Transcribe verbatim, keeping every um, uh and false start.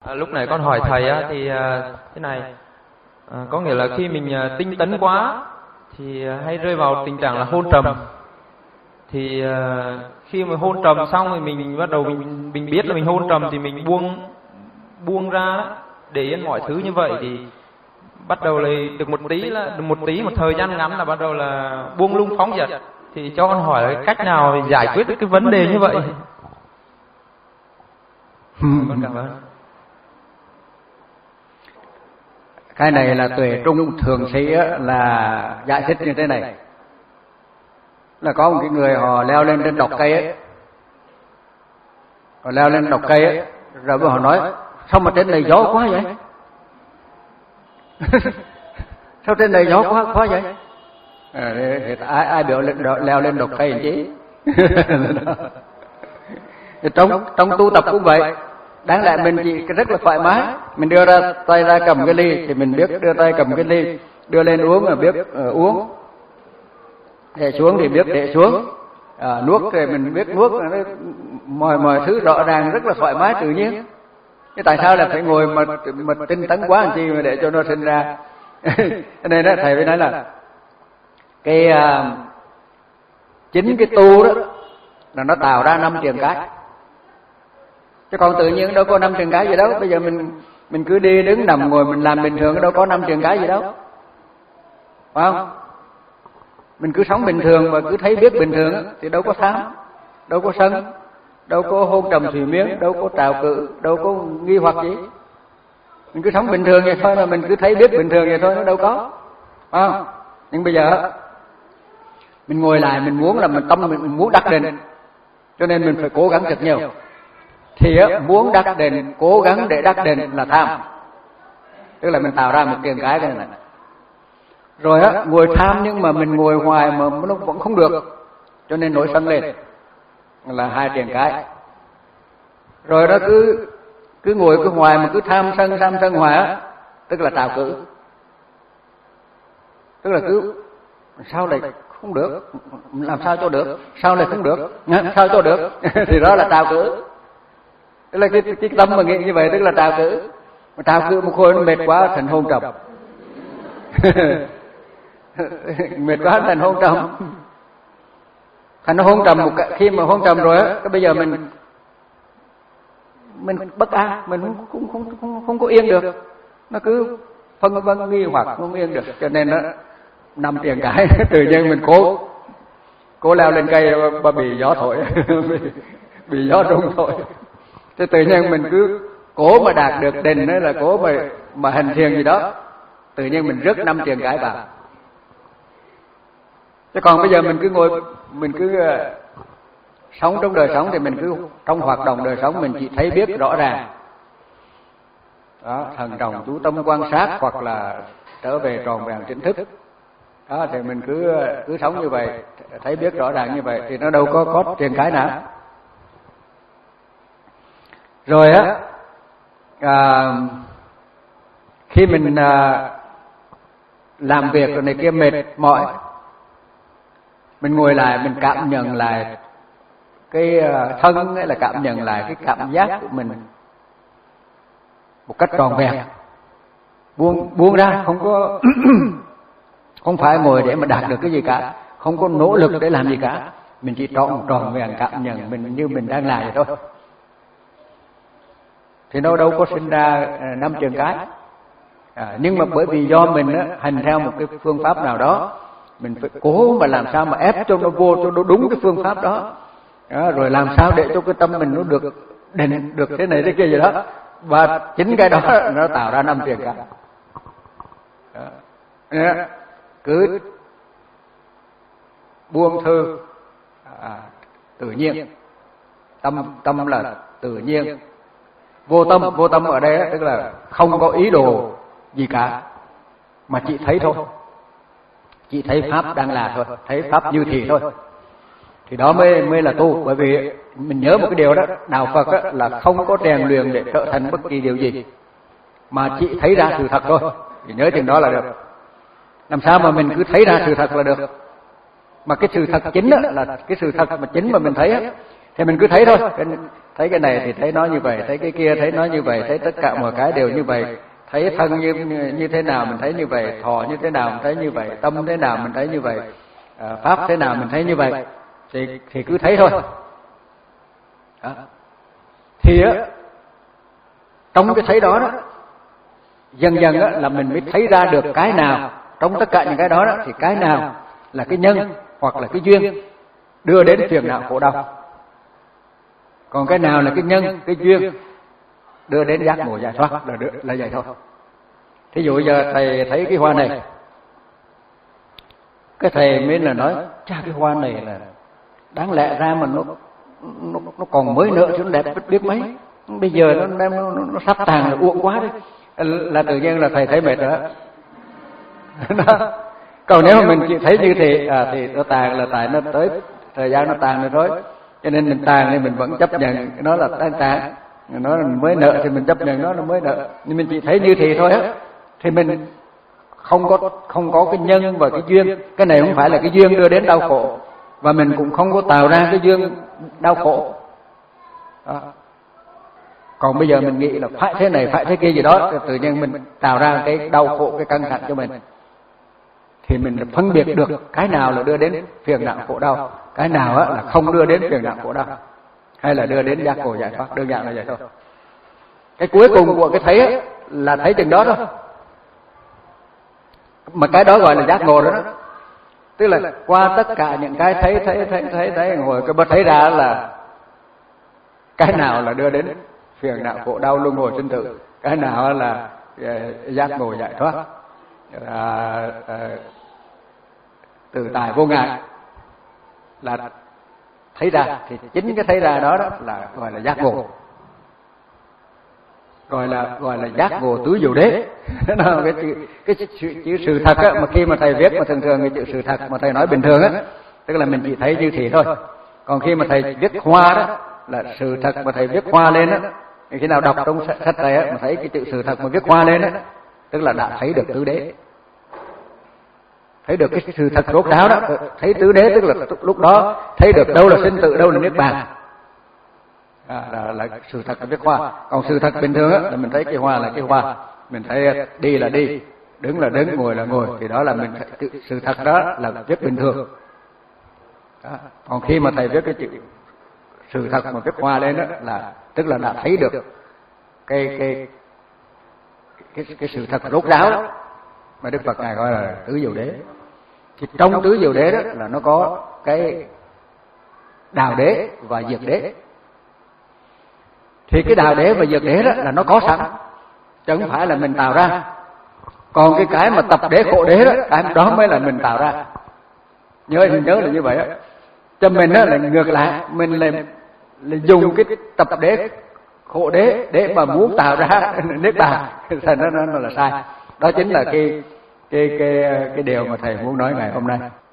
À, lúc này con hỏi thầy á, thì à, thế này, à, có nghĩa là khi mình à, tinh tấn quá thì à, hay rơi vào tình trạng là hôn trầm. Thì à, khi mà hôn trầm xong thì mình bắt đầu mình mình biết là mình hôn trầm thì mình buông buông ra để yên mọi thứ như vậy, thì bắt đầu là được một tí là được một tí một thời gian ngắn là bắt đầu là buông lung phóng dật. Thì cho con hỏi là cách nào để giải quyết được cái vấn đề như vậy? Con cảm ơn. Cái này là Tuệ Trung Thượng Sĩ là giải thích như thế này. Là có một cái người họ leo lên trên đọt cây ấy, họ leo lên đọt cây ấy, rồi họ nói sao mà trên này gió quá vậy? Sao trên này gió quá quá vậy? À, thì ai ai biểu lên, leo lên đọt cây chứ? trong trong tu tập cũng vậy. Đáng lẽ mình chỉ rất là thoải mái, mình đưa ra tay ra cầm cái ly thì mình biết đưa tay cầm cái ly, đưa lên uống là biết uh, uống, để xuống thì biết để xuống, à, nuốt thì mình biết nuốt, mọi mọi thứ rõ ràng rất là thoải mái tự nhiên. Thế tại sao là phải ngồi mà mà tinh tấn quá làm chi mà để cho nó sinh ra? Cho nên đó thầy mới nói là cái uh, chính cái tu đó là nó tạo ra năm trường cái. Chứ còn tự nhiên đâu có năm trường cái gì đâu. Bây giờ mình mình cứ đi đứng nằm ngồi mình làm bình thường đâu có năm trường cái gì đâu, phải không? Mình cứ sống bình thường và cứ thấy biết bình thường thì đâu có tham, đâu có sân, đâu có hôn trầm thủy miên, đâu có trào cự, đâu có nghi hoặc gì. Mình cứ sống bình thường vậy thôi, mà mình cứ thấy biết bình thường vậy thôi, nó đâu có, phải không? Nhưng bây giờ mình ngồi lại mình muốn là mình tâm mình muốn đắc định, cho nên mình phải cố gắng thật nhiều. Thì á, muốn đắc định, cố gắng để đắc định là tham, tức là mình tạo ra một tiền cái cái này. Rồi á, ngồi tham nhưng mà mình ngồi hoài mà nó vẫn không được, cho nên nổi sân lên, là hai tiền cái. Rồi đó cứ cứ ngồi cứ hoài mà cứ tham sân tham sân hoài á, tức là trào cử, tức là cứ sao lại không được, làm sao cho được, sao lại không được, sao cho được, thì đó là trào cử. Tức là cái, cái tâm mà nghĩ như vậy tức là trào cử. Mà trào cử một hồi nó mệt quá thành hôn trầm. Mệt quá thành hôn trầm. Thành nó hôn trầm một cái, khi mà hôn trầm rồi á, cái bây giờ mình mình bất an, mình không không không không, không có yên được. Nó cứ phân vân nghi hoặc không yên được, cho nên nó năm tiền cái tự nhiên mình cố cố leo lên cây mà bị gió thổi, bị, bị gió rung thổi. Thế tự nhiên mình cứ cố mà đạt được định đó là cố mà mà hành thiền gì đó, tự nhiên mình rớt năm tiền cái vào. Chứ còn bây giờ mình cứ ngồi, mình cứ uh, sống trong đời sống thì mình cứ trong hoạt động đời sống mình chỉ thấy biết rõ ràng. Đó, thần trọng chú tâm quan sát hoặc là trở về tròn vẹn chính thức. Đó, thì mình cứ cứ sống như vậy, thấy biết rõ ràng như vậy thì nó đâu có có tiền cái nào. Rồi á, à, khi mình à, làm việc rồi này kia mệt mỏi, mình ngồi lại mình cảm nhận lại cái thân ấy, là cảm nhận lại cái cảm giác của mình một cách tròn vẹn, buông buông ra, không có không phải ngồi để mà đạt được cái gì cả, không có nỗ lực để làm gì cả, mình chỉ tròn tròn vẹn cảm nhận mình như mình đang làm vậy thôi. Thì nó đâu có sinh ra năm trường cái. À, nhưng mà bởi vì do mình á, hành theo một cái phương pháp nào đó, mình phải cố mà làm sao mà ép cho nó vô, cho nó đúng cái phương pháp đó. Đó, rồi làm sao để cho cái tâm mình nó được định, được thế này thế kia gì đó, và chính cái đó nó tạo ra năm tiền cái. Đó. Cứ buông thư, à, tự nhiên, tâm tâm là tự nhiên, vô tâm. Vô tâm ở đây tức là không có ý đồ gì cả, mà chỉ thấy thôi, chỉ thấy pháp đang là thôi, thấy pháp như thì thôi, thì đó mới mới là tu. Bởi vì mình nhớ một cái điều đó, đạo Phật đó là không có rèn luyện để trở thành bất kỳ điều gì, mà chỉ thấy ra sự thật thôi, thì nhớ chừng đó là được. Làm sao mà mình cứ thấy ra sự thật là được, mà cái sự thật chính đó, là cái sự thật mà chính mà mình thấy đó, thì mình cứ thấy thôi. thấy cái này thì thấy nó như vậy, thấy cái kia thấy nó như vậy, thấy tất cả mọi cái đều như vậy, thấy thân như như thế nào mình thấy như vậy, thọ như thế nào mình thấy như vậy, tâm thế nào mình thấy như vậy, à, pháp thế nào mình thấy như vậy, thì thì cứ thấy thôi. Đó. Thì á, trong cái thấy đó đó, dần dần á, là mình mới thấy ra được cái nào trong tất cả những cái đó, đó thì cái nào là cái nhân hoặc là cái duyên đưa đến phiền não khổ đau, còn cái nào là cái nhân cái duyên đưa đến giác ngộ giải thoát là được, là vậy thôi. Thí dụ giờ thầy thấy cái hoa này, cái thầy mới là nói cha cái hoa này là đáng lẽ ra mà nó nó, nó còn mới nở chứ nó đẹp biết biết mấy, bây giờ nó nó, nó, nó sắp tàn rồi uổng quá đi, là tự nhiên là thầy thấy mệt rồi đó. Còn nếu mà mình chỉ thấy như thế à, thì nó tàn là tại nó tới thời gian nó tàn rồi thôi, cho nên mình tàn thì mình vẫn chấp nhận nó là đang tàn, nó là mới nợ thì mình chấp nhận nó là mới nợ, nhưng mình chỉ thấy như thế thôi á, thì mình không có không có cái nhân và cái duyên. Cái này không phải là cái duyên đưa đến đau khổ, và mình cũng không có tạo ra cái duyên đau khổ đó. Còn bây giờ mình nghĩ là phải thế này phải thế kia gì đó, tự nhiên mình tạo ra cái đau khổ, cái căng thẳng cho mình, thì mình phân biệt được cái nào là đưa đến phiền não khổ đau, cái nào á là không đưa đến phiền não khổ đau, hay là đưa đến giác ngộ giải thoát, đơn giản là vậy thôi. Cái cuối cùng của cái thấy ấy, là thấy chừng đó thôi, mà cái đó gọi là giác ngộ đó, đó. Tức là qua tất cả những cái thấy thấy thấy thấy thấy ngồi cái bắt thấy ra là cái nào là đưa đến phiền não khổ đau luân hồi sinh tử, cái nào là giác ngộ giải thoát, à, à, tự tại vô ngại, là thấy ra. Thì chính cái thấy ra đó, đó là gọi là giác ngộ, gọi là gọi là giác ngộ tứ diệu đế. cái chữ cái chữ, chữ sự thật á, mà khi mà thầy viết mà thường thường cái chữ sự thật mà thầy nói bình thường á, tức là mình chỉ thấy như thế thôi. Còn khi mà thầy viết hoa đó là sự thật mà thầy viết hoa lên á, khi nào đọc trong sách thầy á mà thấy cái chữ sự thật mà viết hoa lên á, tức là đã thấy được tứ đế, thấy được cái sự thật rốt ráo đó. Thấy tứ đế tức là lúc đó thấy được đâu là sinh tử, đâu là niết bàn, à, là, là sự thật là viết hoa. Còn sự thật bình thường á là mình thấy cái hoa là cái hoa, mình thấy đi là đi, đứng là đứng, ngồi là ngồi, thì đó là mình thấy, sự thật đó là viết bình thường đó. Còn khi mà thầy viết cái chữ sự thật mà viết hoa lên đó là tức là đã thấy được cái cái cái, cái sự thật rốt ráo đó, mà Đức Phật ngài gọi là tứ diệu đế. Thì trong tứ diệu đế đó là nó có cái đào đế và diệt đế. Thì cái đào đế và diệt đế đó là nó có sẵn, chứ không phải là mình tạo ra. Còn cái cái mà tập đế khổ đế đó, cái đó mới là mình tạo ra. Nhớ nhớ là như vậy á. Cho mình đó là ngược lại, mình là, là dùng cái tập đế khổ đế để mà muốn tạo ra niết bàn, thành nó nó là sai. Đó chính là cái cái cái cái điều mà thầy muốn nói ngày hôm nay.